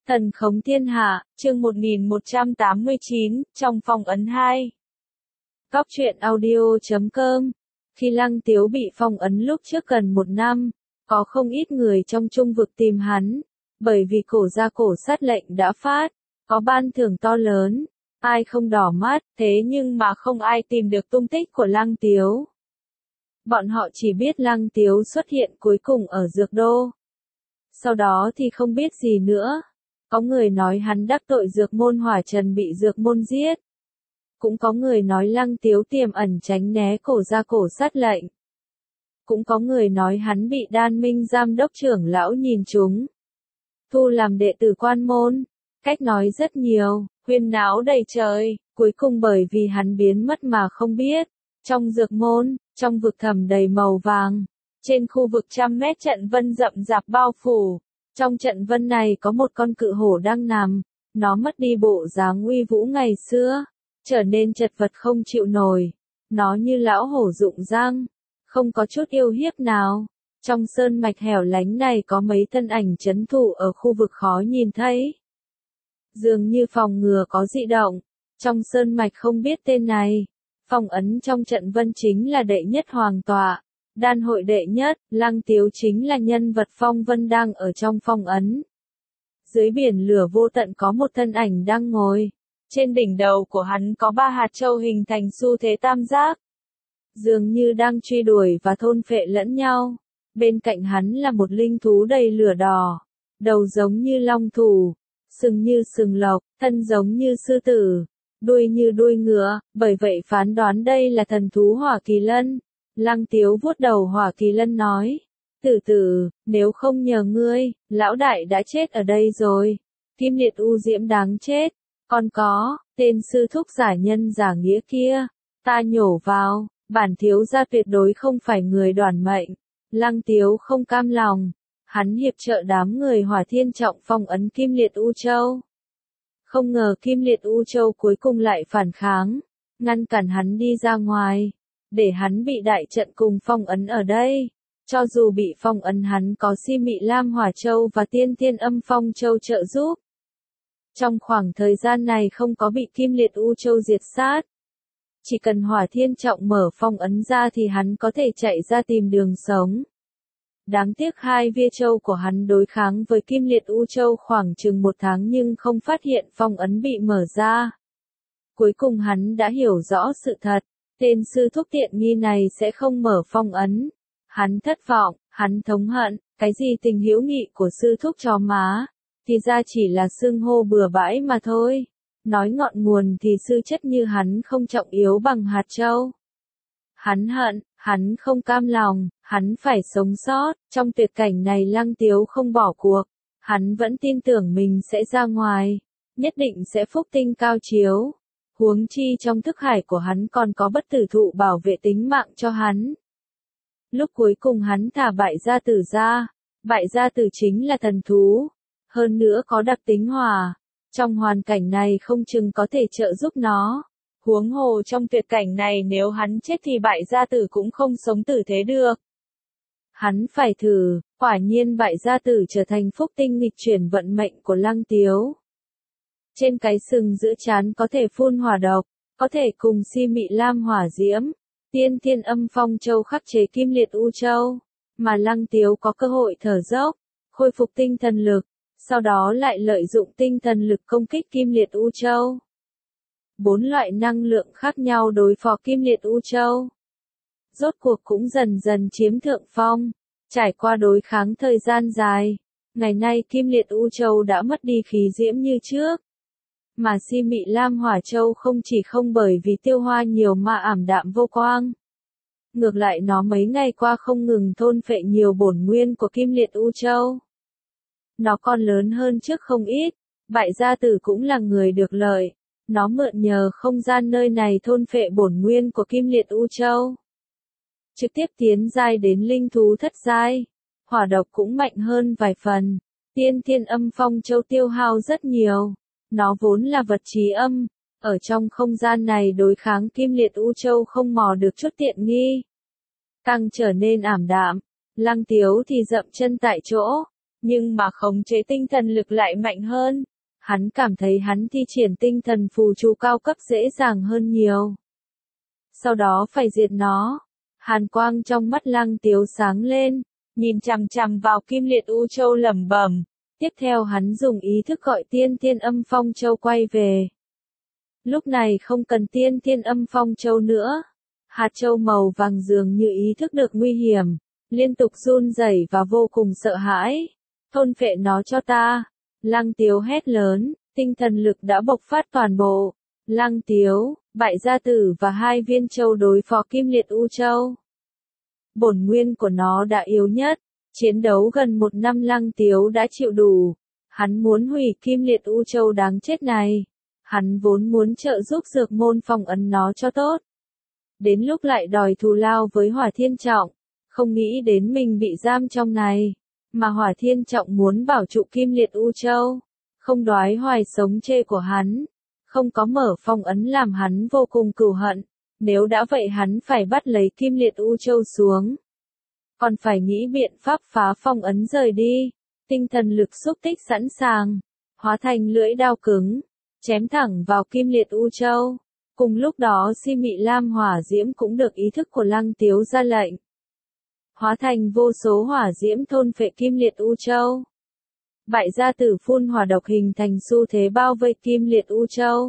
Thần khống thiên hạ, chương 1189, trong phong ấn 2. Cóc truyện audio.com. Khi Lăng Tiếu bị phong ấn lúc trước gần 1 năm, có không ít người trong Trung vực tìm hắn, bởi vì cổ gia cổ sát lệnh đã phát, có ban thưởng to lớn, ai không đỏ mắt, thế nhưng mà không ai tìm được tung tích của Lăng Tiếu. Bọn họ chỉ biết Lăng Tiếu xuất hiện cuối cùng ở Dược Đô. Sau đó thì không biết gì nữa. Có người nói hắn đắc tội Dược Môn Hỏa Trần bị Dược Môn giết. Cũng có người nói Lăng Tiếu tiềm ẩn tránh né cổ gia cổ sát lệnh. Cũng có người nói hắn bị Đan Minh giám đốc trưởng lão nhìn trúng, thu làm đệ tử quan môn. Cách nói rất nhiều, huyên náo đầy trời, cuối cùng bởi vì hắn biến mất mà không biết. Trong Dược Môn, trong vực thẳm đầy màu vàng, trên khu vực 100 mét trận vân rậm rạp bao phủ. Trong trận vân này có một con cự hổ đang nằm, nó mất đi bộ dáng uy vũ ngày xưa, trở nên chật vật không chịu nổi. Nó như lão hổ rụng răng, không có chút yêu hiếp nào. Trong sơn mạch hẻo lánh này có mấy thân ảnh trấn thủ ở khu vực khó nhìn thấy. Dường như phòng ngừa có dị động, trong sơn mạch không biết tên này. Phong ấn trong trận vân chính là đệ nhất hoàng tọa. Đan hội đệ nhất, Lăng Tiếu chính là nhân vật phong vân đang ở trong phong ấn. Dưới biển lửa vô tận có một thân ảnh đang ngồi. Trên đỉnh đầu của hắn có 3 hạt châu hình thành xu thế tam giác. Dường như đang truy đuổi và thôn phệ lẫn nhau. Bên cạnh hắn là một linh thú đầy lửa đỏ. Đầu giống như long thù, sừng như sừng lộc, thân giống như sư tử, đuôi như đuôi ngựa, bởi vậy phán đoán đây là thần thú Hỏa Kỳ Lân. Lăng Tiếu vuốt đầu Hỏa Kỳ Lân nói, tử tử, nếu không nhờ ngươi, lão đại đã chết ở đây rồi. Kim Liệt U Diễm đáng chết, còn có, tên sư thúc giả nhân giả nghĩa kia, ta nhổ vào, bản thiếu gia tuyệt đối không phải người đoản mệnh. Lăng Tiếu không cam lòng, hắn hiệp trợ đám người Hỏa Thiên Trọng phong ấn Kim Liệt U Châu. Không ngờ Kim Liệt U Châu cuối cùng lại phản kháng, ngăn cản hắn đi ra ngoài, để hắn bị đại trận cùng phong ấn ở đây. Cho dù bị phong ấn hắn có Si Mị Lam Hỏa Châu và Tiên Thiên Âm Phong Châu trợ giúp. Trong khoảng thời gian này không có bị Kim Liệt U Châu diệt sát. Chỉ cần Hỏa Thiên Trọng mở phong ấn ra thì hắn có thể chạy ra tìm đường sống. Đáng tiếc 2 viên châu của hắn đối kháng với Kim Liệt U Châu khoảng chừng 1 tháng nhưng không phát hiện phong ấn bị mở ra. Cuối cùng hắn đã hiểu rõ sự thật, tên sư thúc tiện nghi này sẽ không mở phong ấn. Hắn thất vọng, hắn thống hận, cái gì tình hữu nghị của sư thúc chó má, thì ra chỉ là xưng hô bừa bãi mà thôi. Nói ngọn nguồn thì sư chất như hắn không trọng yếu bằng hạt châu. Hắn hận, hắn không cam lòng, hắn phải sống sót. Trong tuyệt cảnh này Lăng Tiếu không bỏ cuộc. Hắn vẫn tin tưởng mình sẽ ra ngoài, nhất định sẽ phúc tinh cao chiếu. Huống chi trong thức hải của hắn còn có bất tử thụ bảo vệ tính mạng cho hắn. Lúc cuối cùng hắn thả bại gia tử ra. Bại gia tử chính là thần thú. Hơn nữa có đặc tính hỏa. Trong hoàn cảnh này không chừng có thể trợ giúp nó. Huống hồ trong tuyệt cảnh này nếu hắn chết thì bại gia tử cũng không sống tử thế được. Hắn phải thử, quả nhiên bại gia tử trở thành phúc tinh nghịch chuyển vận mệnh của Lăng Tiếu. Trên cái sừng giữa trán có thể phun hỏa độc, có thể cùng Si Mị Lam Hỏa Diễm, Tiên Thiên Âm Phong Châu khắc chế Kim Liệt U Châu, mà Lăng Tiếu có cơ hội thở dốc, khôi phục tinh thần lực, sau đó lại lợi dụng tinh thần lực công kích Kim Liệt U Châu. 4 loại năng lượng khác nhau đối phó Kim Liệt U Châu. Rốt cuộc cũng dần dần chiếm thượng phong, trải qua đối kháng thời gian dài. Ngày nay Kim Liệt U Châu đã mất đi khí diễm như trước. Mà Si Mị Lam Hỏa Châu không chỉ không bởi vì tiêu hoa nhiều mà ảm đạm vô quang. Ngược lại nó mấy ngày qua không ngừng thôn phệ nhiều bổn nguyên của Kim Liệt U Châu. Nó còn lớn hơn trước không ít, bại gia tử cũng là người được lợi. Nó mượn nhờ không gian nơi này thôn phệ bổn nguyên của Kim Liệt U Châu. Trực tiếp tiến giai đến linh thú thất giai. Hỏa độc cũng mạnh hơn vài phần. Tiên Thiên Âm Phong Châu tiêu hao rất nhiều. Nó vốn là vật trí âm. Ở trong không gian này đối kháng Kim Liệt U Châu không mò được chút tiện nghi. Càng trở nên ảm đạm. Lăng Tiếu thì dậm chân tại chỗ. nhưng mà khống chế tinh thần lực lại mạnh hơn. Hắn cảm thấy hắn thi triển tinh thần phù chú cao cấp dễ dàng hơn nhiều. Sau đó phải diệt nó. Hàn quang trong mắt Lăng Tiếu sáng lên, nhìn chằm chằm vào Kim Liệt U Châu lẩm bẩm. Tiếp theo hắn dùng ý thức gọi Tiên Thiên Âm Phong Châu quay về. Lúc này không cần Tiên Thiên Âm Phong Châu nữa. Hạt châu màu vàng dường như ý thức được nguy hiểm, liên tục run rẩy và vô cùng sợ hãi. Thôn phệ nó cho ta. Lăng Tiếu hét lớn, tinh thần lực đã bộc phát toàn bộ. Lăng Tiếu, Bại Gia Tử và 2 viên châu đối phó Kim Liệt U Châu. Bổn nguyên của nó đã yếu nhất. Chiến đấu gần 1 năm Lăng Tiếu đã chịu đủ. Hắn muốn hủy Kim Liệt U Châu đáng chết này. Hắn vốn muốn trợ giúp Dược Môn phong ấn nó cho tốt. Đến lúc lại đòi thù lao với Hỏa Thiên Trọng. Không nghĩ đến mình bị giam trong này. Mà Hỏa Thiên Trọng muốn bảo trụ Kim Liệt U Châu. Không đoái hoài sống chê của hắn. Không có mở phong ấn làm hắn vô cùng cừu hận. Nếu đã vậy hắn phải bắt lấy Kim Liệt U Châu xuống. Còn phải nghĩ biện pháp phá phong ấn rời đi. Tinh thần lực xúc tích sẵn sàng. Hóa thành lưỡi đao cứng. Chém thẳng vào Kim Liệt U Châu. Cùng lúc đó Si Mị Lam hỏa diễm cũng được ý thức của Lăng Tiếu ra lệnh. Hóa thành vô số hỏa diễm thôn phệ Kim Liệt U Châu. Bại Gia Tử phun hỏa độc hình thành xu thế bao vây Kim Liệt U Châu.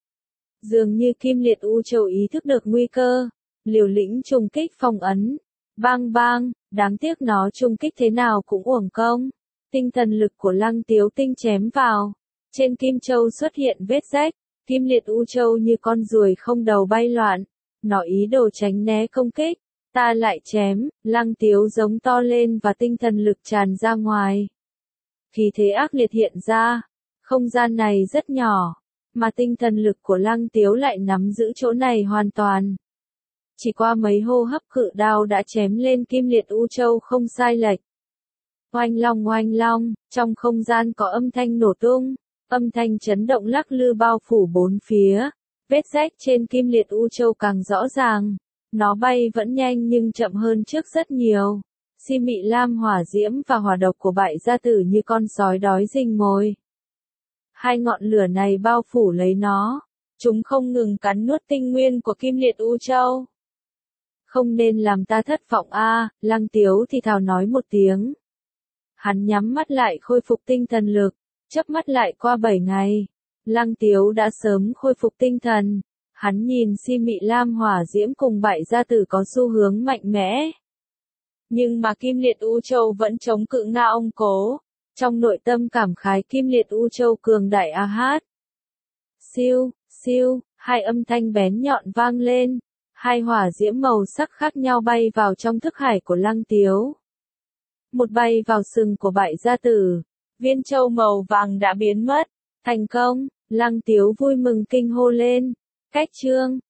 Dường như Kim Liệt U Châu ý thức được nguy cơ, liều lĩnh trùng kích phong ấn. Bang bang, đáng tiếc nó trùng kích thế nào cũng uổng công. Tinh thần lực của Lăng Tiếu tinh chém vào. Trên Kim Châu xuất hiện vết rách. Kim Liệt U Châu như con ruồi không đầu bay loạn. Nó ý đồ tránh né công kích. Ta lại chém. Lăng Tiếu giống to lên và tinh thần lực tràn ra ngoài. Khí thế ác liệt hiện ra. Không gian này rất nhỏ. Mà tinh thần lực của Lăng Tiếu lại nắm giữ chỗ này hoàn toàn. Chỉ qua mấy hô hấp cự đao đã chém lên Kim Liệt U Châu không sai lệch. Oanh long, trong không gian có âm thanh nổ tung. Âm thanh chấn động lắc lư bao phủ bốn phía. Vết rách trên Kim Liệt U Châu càng rõ ràng. Nó bay vẫn nhanh nhưng chậm hơn trước rất nhiều. Si Mị Lam hỏa diễm và hỏa độc của Bại Gia Tử như con sói đói rình mồi. 2 ngọn lửa này bao phủ lấy nó. Chúng không ngừng cắn nuốt tinh nguyên của Kim Liệt U Châu. Không nên làm ta thất vọng a, Lăng Tiếu thì thào nói một tiếng. Hắn nhắm mắt lại khôi phục tinh thần lực. Chớp mắt lại qua 7 ngày. Lăng Tiếu đã sớm khôi phục tinh thần. Hắn nhìn Si Mị Lam hỏa diễm cùng Bại Gia Tử có xu hướng mạnh mẽ. Nhưng mà Kim Liệt U Châu vẫn chống cự nga ông cố. Trong nội tâm cảm khái Kim Liệt U Châu cường đại a hát. Siêu, siêu, 2 âm thanh bén nhọn vang lên. 2 hỏa diễm màu sắc khác nhau bay vào trong thức hải của Lăng Tiếu. Một bay vào sừng của Bại Gia Tử. Viên châu màu vàng đã biến mất. Thành công, Lăng Tiếu vui mừng kinh hô lên. Cách chương